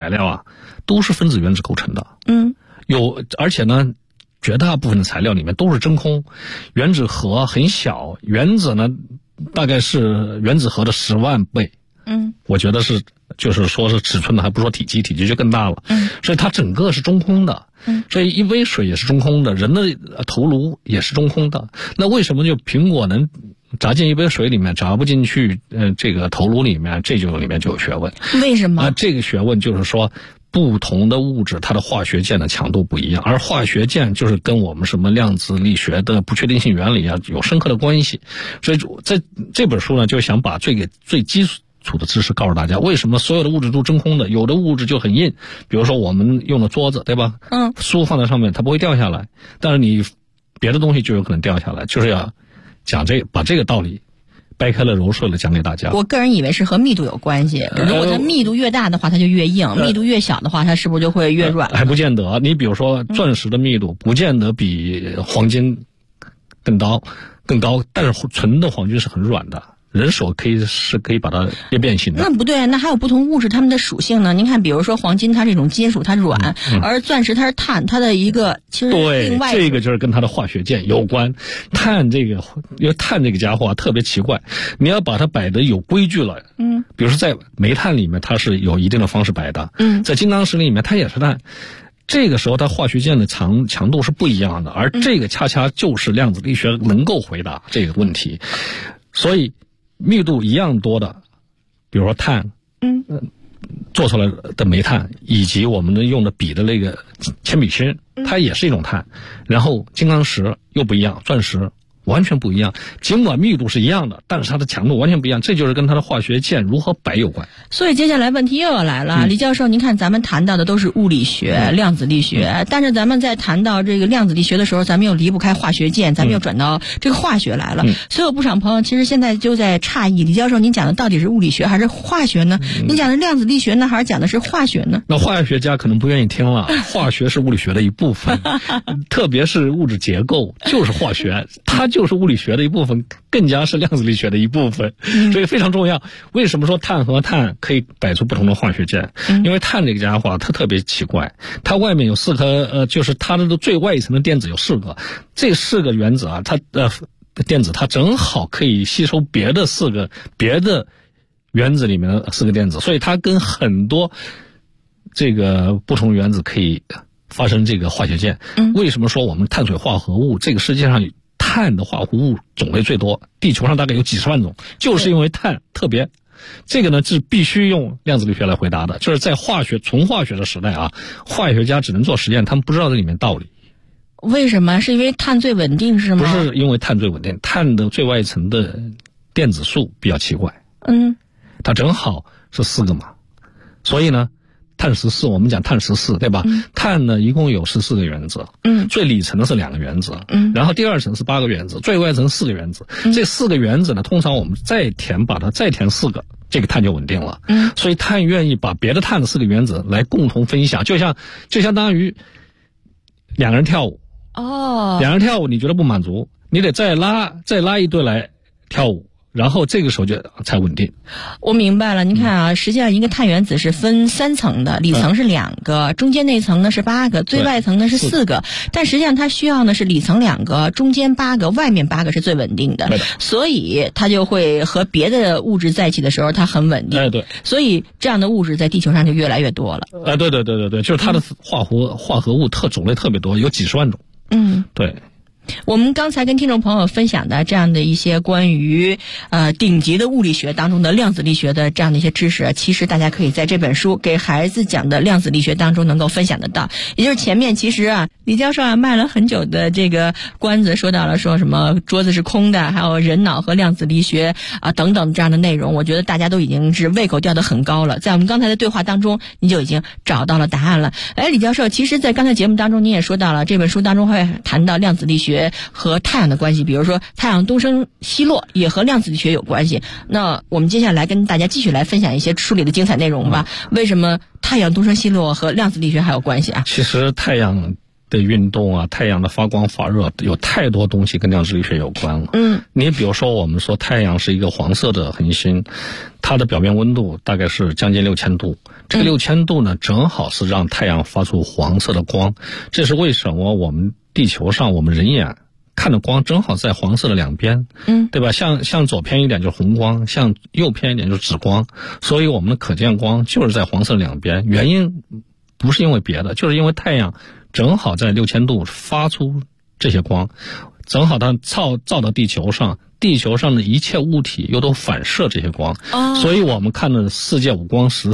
料啊，都是分子原子构成的。而且呢，绝大部分的材料里面都是真空，原子核很小，原子呢大概是原子核的10万倍。我觉得是，就是说是尺寸的，还不说体积就更大了。所以它整个是中空的。所以一杯水也是中空的，人的头颅也是中空的。那为什么就苹果能砸进一杯水里面，砸不进去这个头颅里面？这就里面就有学问。 为什么？ 这个学问就是说，不同的物质它的化学键的强度不一样，而化学键就是跟我们什么量子力学的不确定性原理啊有深刻的关系。所以在这本书呢，就想把最基础的知识告诉大家，为什么所有的物质都真空的，有的物质就很硬，比如说我们用的桌子，对吧？书放在上面它不会掉下来，但是你别的东西就有可能掉下来，就是要讲把这个道理掰开了揉碎了讲给大家。 我个人以为是和密度有关系，如果它密度越大的话它就越硬，密度越小的话它是不是就会越软？ 还不见得。你比如说钻石的密度不见得比黄金更高，但是纯的黄金是很软的，人手可以把它变形的。 那不对，那还有不同物质它们的属性呢？您看，比如说黄金它是一种金属，它软，而钻石它是碳，它的一个其实另外对，这个就是跟它的化学键有关。因为碳这个家伙啊特别奇怪，你要把它摆得有规矩了。比如说在煤炭里面它是有一定的方式摆的，在金刚石里面它也是碳。这个时候它化学键的强度是不一样的，而这个恰恰就是量子力学能够回答这个问题。所以密度一样多的，比如说碳，做出来的煤炭，以及我们用的笔的那个铅笔芯，它也是一种碳。然后金刚石又不一样，钻石完全不一样，尽管密度是一样的，但是它的强度完全不一样，这就是跟它的化学键如何摆有关。 所以接下来问题又要来了，李教授，您看咱们谈到的都是物理学、量子力学，但是咱们在谈到这个量子力学的时候，咱们又离不开化学键，咱们又转到这个化学来了。所以有不少朋友其实现在就在诧异，李教授您讲的到底是物理学还是化学呢？您讲的量子力学呢，还是讲的是化学呢？ 那化学家可能不愿意听了，化学是物理学的一部分，特别是物质结构就是化学，它就是物理学的一部分，更加是量子力学的一部分，所以非常重要。为什么说碳和碳可以摆出不同的化学键？因为碳这个家伙它特别奇怪，它外面有4颗就是它的最外层的电子有4个，这4个原子啊，它电子它正好可以吸收别的原子里面的4个电子，所以它跟很多这个不同原子可以发生这个化学键。为什么说我们碳水化合物这个世界上碳的化合物种类最多，地球上大概有几十万种，就是因为碳特别。这个呢是必须用量子力学来回答的，就是在纯化学的时代啊，化学家只能做实验，他们不知道这里面道理。 为什么？是因为碳最稳定是吗？ 不是因为碳最稳定，碳的最外层的电子数比较奇怪。它正好是4个嘛，所以呢碳14，我们讲碳14，对吧？碳呢一共有14个原子，最里层的是2个原子，然后第二层是8个原子，最外层4个原子。这4个原子呢，通常我们把它再填4个，这个碳就稳定了。所以碳愿意把别的碳的4个原子来共同分享，就相当于2个人跳舞。2个人跳舞你觉得不满足，你得再拉一对来跳舞，然后这个时候就才稳定。 我明白了，您看啊，实际上一个碳原子是分3层的，里层是2个，中间那层呢是8个，最外层呢是4个，但实际上它需要呢是里层2个，中间8个，外面8个是最稳定的，所以它就会和别的物质在一起的时候它很稳定。对，所以这样的物质在地球上就越来越多了。 对，就是它的化合物种类特别多，有几十万种。对。 我们刚才跟听众朋友分享的这样的一些关于顶级的物理学当中的量子力学的这样的一些知识，其实大家可以在这本书给孩子讲的量子力学当中能够分享得到。也就是前面其实啊，李教授卖了很久的这个关子，说到了说什么桌子是空的，还有人脑和量子力学等等这样的内容，我觉得大家都已经是胃口吊得很高了。在我们刚才的对话当中，你就已经找到了答案了。李教授，其实在刚才节目当中你也说到了，这本书当中会谈到量子力学和太阳的关系，比如说太阳东升西落也和量子力学有关系。那我们接下来跟大家继续来分享一些书里的精彩内容吧。为什么太阳东升西落和量子力学还有关系啊？ 其实太阳的运动啊，太阳的发光发热，有太多东西跟量子力学有关了。你比如说我们说太阳是一个黄色的恒星，它的表面温度大概是将近6000度，这个6000度呢，正好是让太阳发出黄色的光。这是为什么我们地球上我们人眼看的光正好在黄色的两边，对吧？向左偏一点就是红光，向右偏一点就是紫光，所以我们的可见光就是在黄色两边。原因不是因为别的，就是因为太阳正好在6000度发出这些光，正好它照到地球上，地球上的一切物体又都反射这些光，所以我们看的世界五光十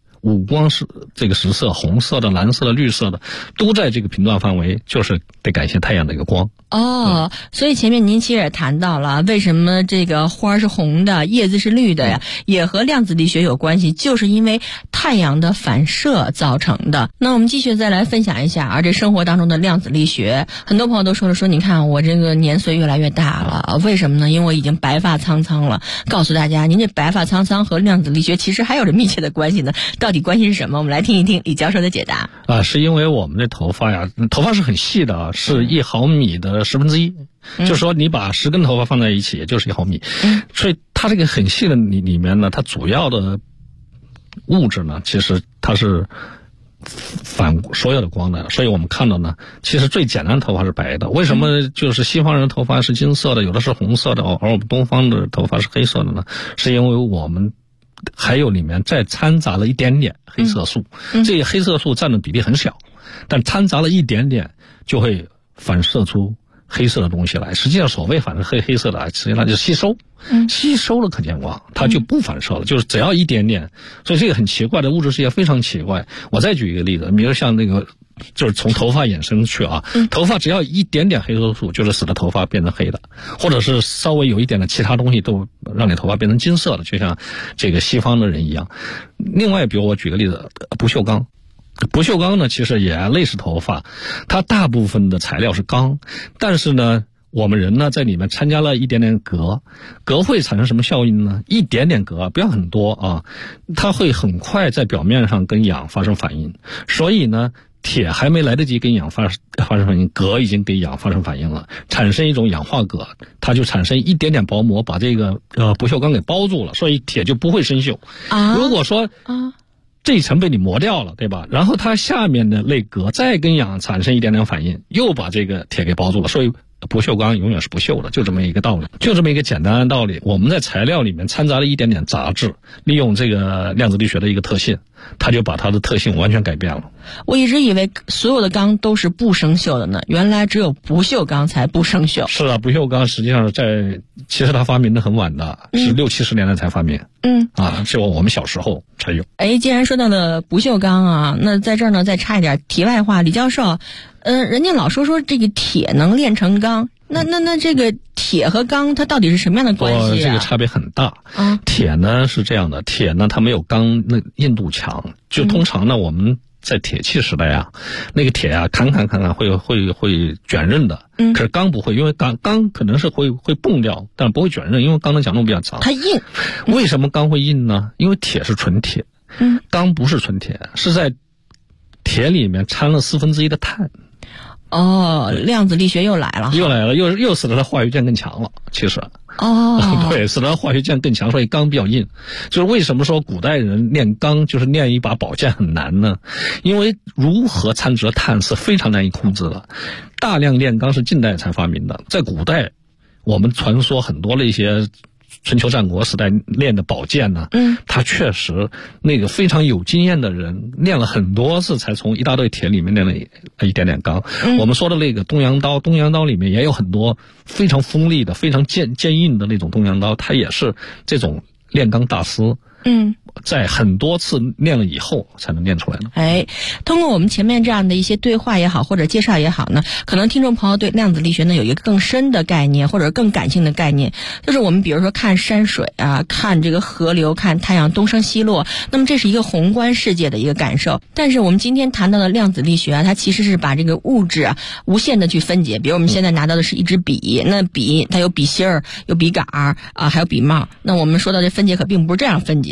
色，红色的、蓝色的、绿色的，都在这个频段范围，就是得感谢太阳的一个光。 所以前面您其实也谈到了，为什么这个花是红的，叶子是绿的呀，也和量子力学有关系，就是因为太阳的反射造成的。那我们继续再来分享一下这生活当中的量子力学。很多朋友都说你看我这个年岁越来越大了，为什么呢？因为我已经白发苍苍了。告诉大家，您这白发苍苍和量子力学其实还有着密切的关系呢。到底关系是什么？我们来听一听李教授的解答。 是因为我们的头发是很细的，是1毫米的1/10，就是说你把10根头发放在一起，也就是1毫米。所以它这个很细的里面呢，它主要的物质呢，其实它是反所有的光的。所以我们看到呢，其实最简单的头发是白的。为什么就是西方人的头发是金色的，有的是红色的，而我们东方的头发是黑色的呢？是因为我们还有里面再掺杂了一点点黑色素，这个黑色素占的比例很小，但掺杂了一点点就会反射出黑色的东西来。实际上所谓反射黑色的，实际上就是吸收了可见光，它就不反射了，就是只要一点点。所以这个很奇怪的物质世界非常奇怪。我再举一个例子，比如像那个就是从头发衍生去头发只要一点点黑色素，就是使得头发变成黑的，或者是稍微有一点的其他东西都让你头发变成金色的，就像这个西方的人一样。另外比如我举个例子，不锈钢呢其实也类似头发，它大部分的材料是钢，但是呢我们人呢在里面参加了一点点镉会产生什么效应呢？一点点镉不要很多它会很快在表面上跟氧发生反应，所以呢铁还没来得及跟氧发生反应，镉已经给氧发生反应了，产生一种氧化镉，它就产生一点点薄膜把这个不锈钢给包住了，所以铁就不会生锈。如果说这一层被你磨掉了，对吧？然后它下面的那镉再跟氧产生一点点反应，又把这个铁给包住了，所以不锈钢永远是不锈的，就这么一个道理，就这么一个简单的道理。我们在材料里面掺杂了一点点杂质，利用这个量子力学的一个特性，它就把它的特性完全改变了。 我一直以为所有的钢都是不生锈的呢，原来只有不锈钢才不生锈。 是啊，不锈钢实际上其实它发明的很晚的，是60、70年代才发明。是我们小时候才有。 既然说到了不锈钢那在这儿呢再插一点题外话，李教授，人家老说这个铁能炼成钢，那这个铁和钢它到底是什么样的关系这个差别很大。铁呢是这样的，铁呢它没有钢那硬度强，就通常呢我们在铁器时代那个铁砍会卷刃的，可是钢不会，因为钢可能是会崩掉，但不会卷刃，因为钢的强度比较长， 它硬。 为什么钢会硬呢？因为铁是纯铁，钢不是纯铁，是在铁里面掺了1/4的碳。 量子力学又来了， 又使得它化学键更强了。其实对，使得它化学键更强，所以钢比较硬。就是为什么说古代人炼钢就是炼一把宝剑很难呢？因为如何掺杂碳是非常难以控制的。大量炼钢是近代才发明的，在古代我们传说很多的一些春秋战国时代练的宝剑呢，他确实那个非常有经验的人练了很多次才从一大堆铁里面练了一点点钢。我们说的那个东洋刀里面也有很多非常锋利的非常坚硬的那种东洋刀，它也是这种炼钢大师在很多次练了以后才能练出来的。 通过我们前面这样的一些对话也好，或者介绍也好呢，可能听众朋友对量子力学呢有一个更深的概念，或者更感性的概念，就是我们比如说看山水看这个河流，看太阳东升西落，那么这是一个宏观世界的一个感受。但是我们今天谈到的量子力学它其实是把这个物质无限的去分解。比如我们现在拿到的是一支笔，那笔它有笔芯儿，有笔杆还有笔帽。那我们说到这分解可并不是这样分解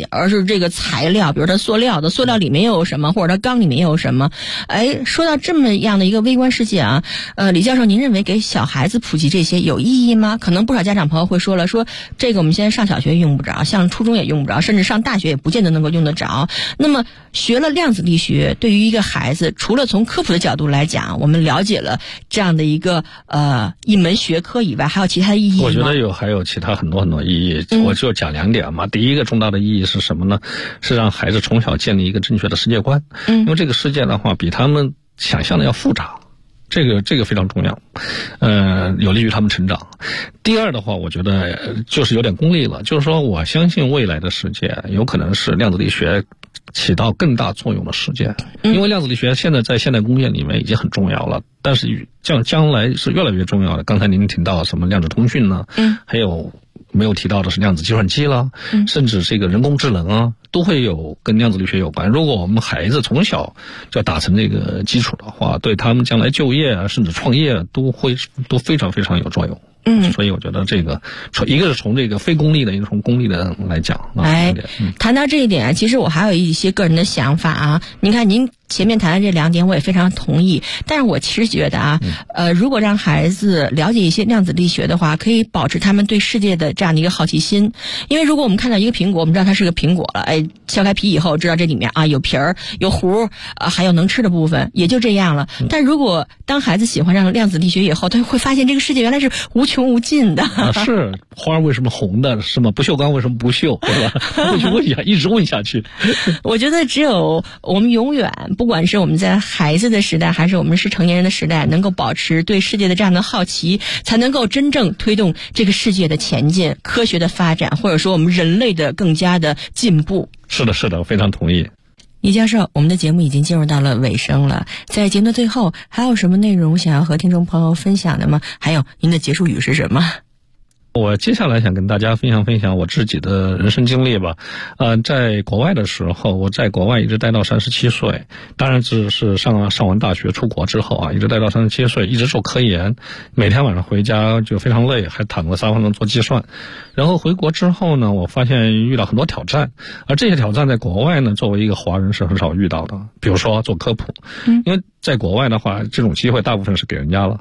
西，而是这个材料，比如它塑料里面又有什么，或者它钢里面又有什么。说到这么样的一个微观世界啊，李教授，您认为给小孩子普及这些有意义吗？可能不少家长朋友会说了，说这个我们现在上小学用不着，上初中也用不着，甚至上大学也不见得能够用得着。那么学了量子力学，对于一个孩子，除了从科普的角度来讲，我们了解了这样的一个一门学科以外，还有其他的意义吗？ 我觉得还有其他很多意义，我就讲2点嘛。第一个重大的意义是什么呢？是让孩子从小建立一个正确的世界观。因为这个世界的话，比他们想象的要复杂。这个非常重要，有利于他们成长。第二的话，我觉得就是有点功利了，就是说我相信未来的世界有可能是量子力学起到更大作用的世界，因为量子力学现在在现代工业里面已经很重要了，但是将来是越来越重要的。刚才您提到什么量子通讯呢？还有没有提到的是量子计算机啦，甚至这个人工智能啊，都会有跟量子力学有关。如果我们孩子从小就打成这个基础的话，对他们将来就业啊，甚至创业都非常非常有作用。所以我觉得这个一个是从这个非功利的，一个从功利的来讲。 谈到这一点啊，其实我还有一些个人的想法啊。您看，您前面谈的这2点我也非常同意，但是我其实觉得啊，如果让孩子了解一些量子力学的话，可以保持他们对世界的这样的一个好奇心。因为如果我们看到一个苹果，我们知道它是个苹果了，削开皮以后知道这里面啊有皮儿、有核，还有能吃的部分，也就这样了。但如果当孩子喜欢上量子力学以后，他会发现这个世界原来是无穷无尽的。 是花为什么红的？是吗？不锈钢为什么不锈？对吧？会去问一下，一直问下去。 我觉得只有我们永远，不管是我们在孩子的时代，还是我们是成年人的时代，能够保持对世界的这样的好奇，才能够真正推动这个世界的前进、科学的发展，或者说我们人类的更加的进步。 是的，我非常同意。 李教授，我们的节目已经进入到了尾声了，在节目的最后，还有什么内容想要和听众朋友分享的吗？还有您的结束语是什么？ 我接下来想跟大家分享我自己的人生经历吧。在国外的时候，我在国外一直待到37岁，当然只是上完大学出国之后啊，一直待到37岁，一直做科研，每天晚上回家就非常累，还躺在沙发上做计算。然后回国之后呢，我发现遇到很多挑战，而这些挑战在国外呢，作为一个华人是很少遇到的。比如说做科普，因为在国外的话，这种机会大部分是给人家了，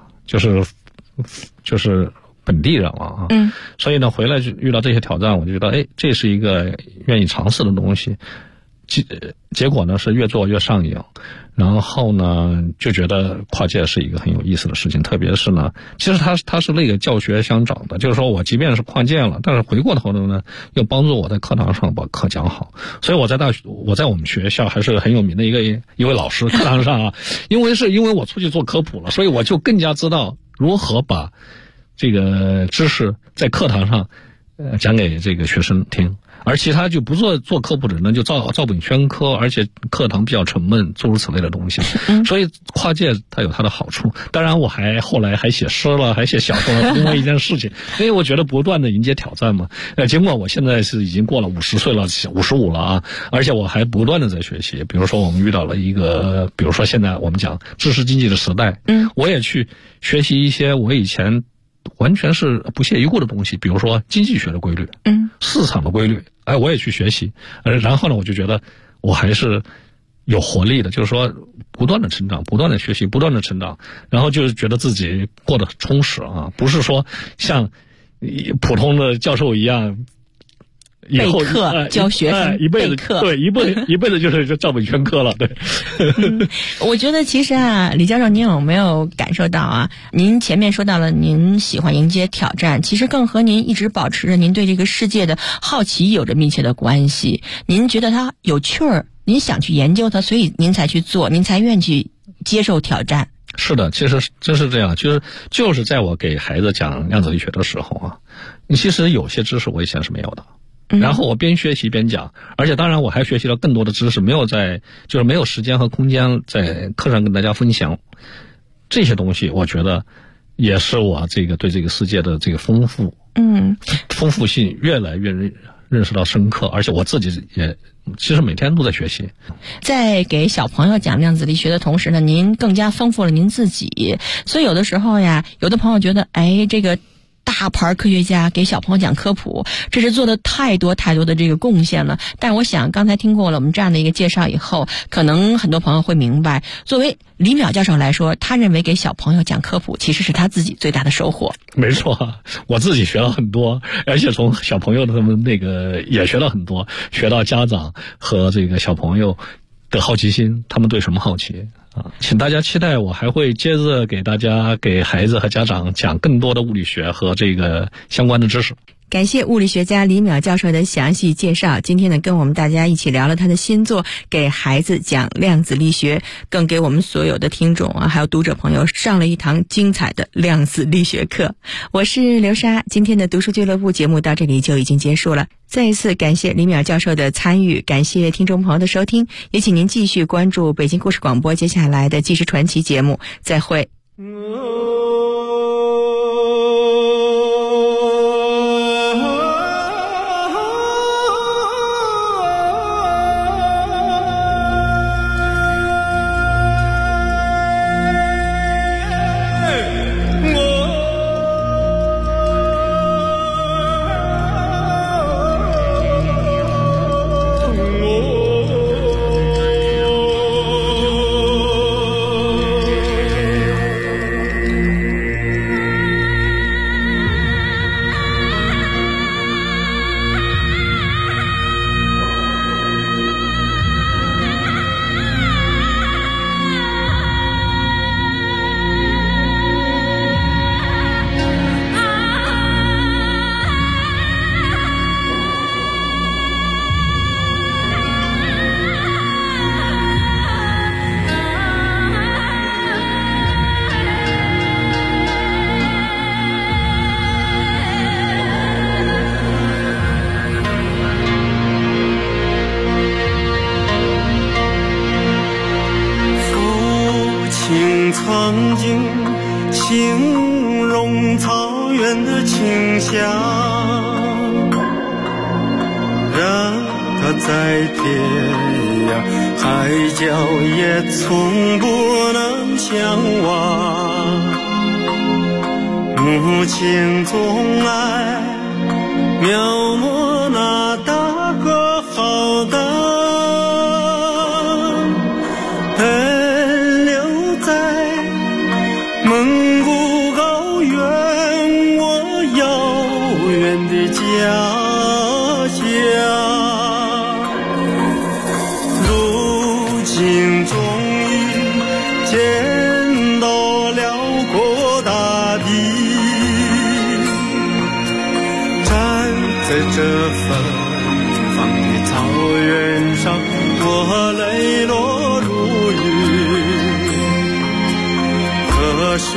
就是本地人了啊，所以呢，回来就遇到这些挑战，我就觉得，这是一个愿意尝试的东西。结果呢是越做越上瘾，然后呢就觉得跨界是一个很有意思的事情，特别是呢，其实它是那个教学相长的，就是说我即便是跨界了，但是回过头来呢，又帮助我在课堂上把课讲好。所以我在我们学校还是很有名的一位老师，课堂上啊，因为我出去做科普了，所以我就更加知道如何把这个知识在课堂上讲给这个学生听，而其他就不做科普的人呢，就照本宣科，而且课堂比较沉闷，诸如此类的东西。所以跨界它有它的好处。当然我后来还写诗了，还写小说了，另外一件事情，因为我觉得不断的迎接挑战嘛。尽管我现在是已经过了50岁了，55了啊，而且我还不断的在学习。比如说我们遇到了比如说现在我们讲知识经济的时代，我也去学习一些我以前完全是不屑一顾的东西，比如说经济学的规律，市场的规律，我也去学习。然后呢，我就觉得我还是有活力的，就是说不断的成长，不断的学习，不断的成长，然后就是觉得自己过得很充实啊，不是说像普通的教授一样备课教学生一辈子课， 对，一辈子就是照本宣科了，对。 我觉得其实啊，李教授，您有没有感受到啊？您前面说到了您喜欢迎接挑战，其实更和您一直保持着您对这个世界的好奇有着密切的关系。您觉得它有趣儿，您想去研究它，所以您才去做，您才愿意去接受挑战。 是的，其实真是这样，就是在我给孩子讲量子力学的时候啊，其实有些知识我以前是没有的。然后我边学习边讲，而且当然我还学习了更多的知识，没有时间和空间在课上跟大家分享这些东西。我觉得也是我对这个世界的这个丰富性越来越认识到深刻，而且我自己也其实每天都在学习。 在给小朋友讲量子力学的同时呢，您更加丰富了您自己。所以有的时候呀，有的朋友觉得这个大大牌科学家给小朋友讲科普，这是做的太多的这个贡献了。但我想刚才听过了我们这样的一个介绍以后，可能很多朋友会明白，作为李淼教授来说，他认为给小朋友讲科普其实是他自己最大的收获。 没错，我自己学了很多，而且从小朋友的他们那个也学了很多，学到家长和这个小朋友的好奇心，他们对什么好奇啊？请大家期待我还会接着给孩子和家长讲更多的物理学和这个相关的知识。 感谢物理学家李淼教授的详细介绍。今天呢，跟我们大家一起聊了他的新作《给孩子讲量子力学》，更给我们所有的听众还有读者朋友上了一堂精彩的量子力学课。我是刘莎，今天的读书俱乐部节目到这里就已经结束了。再一次感谢李淼教授的参与，感谢听众朋友的收听，也请您继续关注北京故事广播接下来的纪实传奇节目。再会。 曾经形容草原的清香，让它在天涯海角也从不能相忘。母亲总爱描摹那大河浩荡，蒙古高原，我遥远的家乡。如今终于见到辽阔大地，站在这芬芳的草原上，我泪落如雨。河水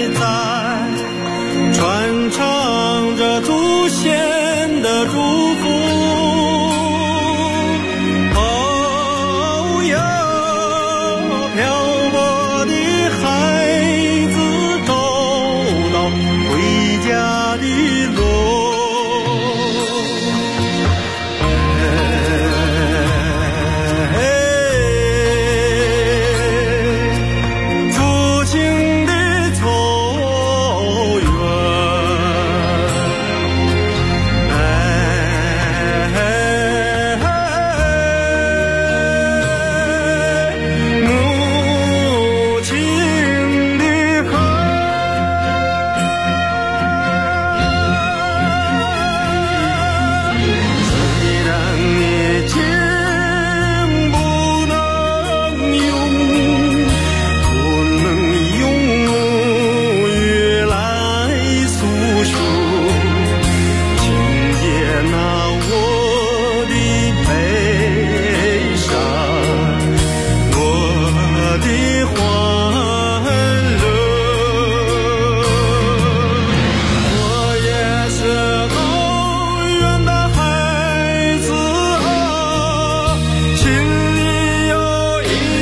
在传唱着祖先的祝福。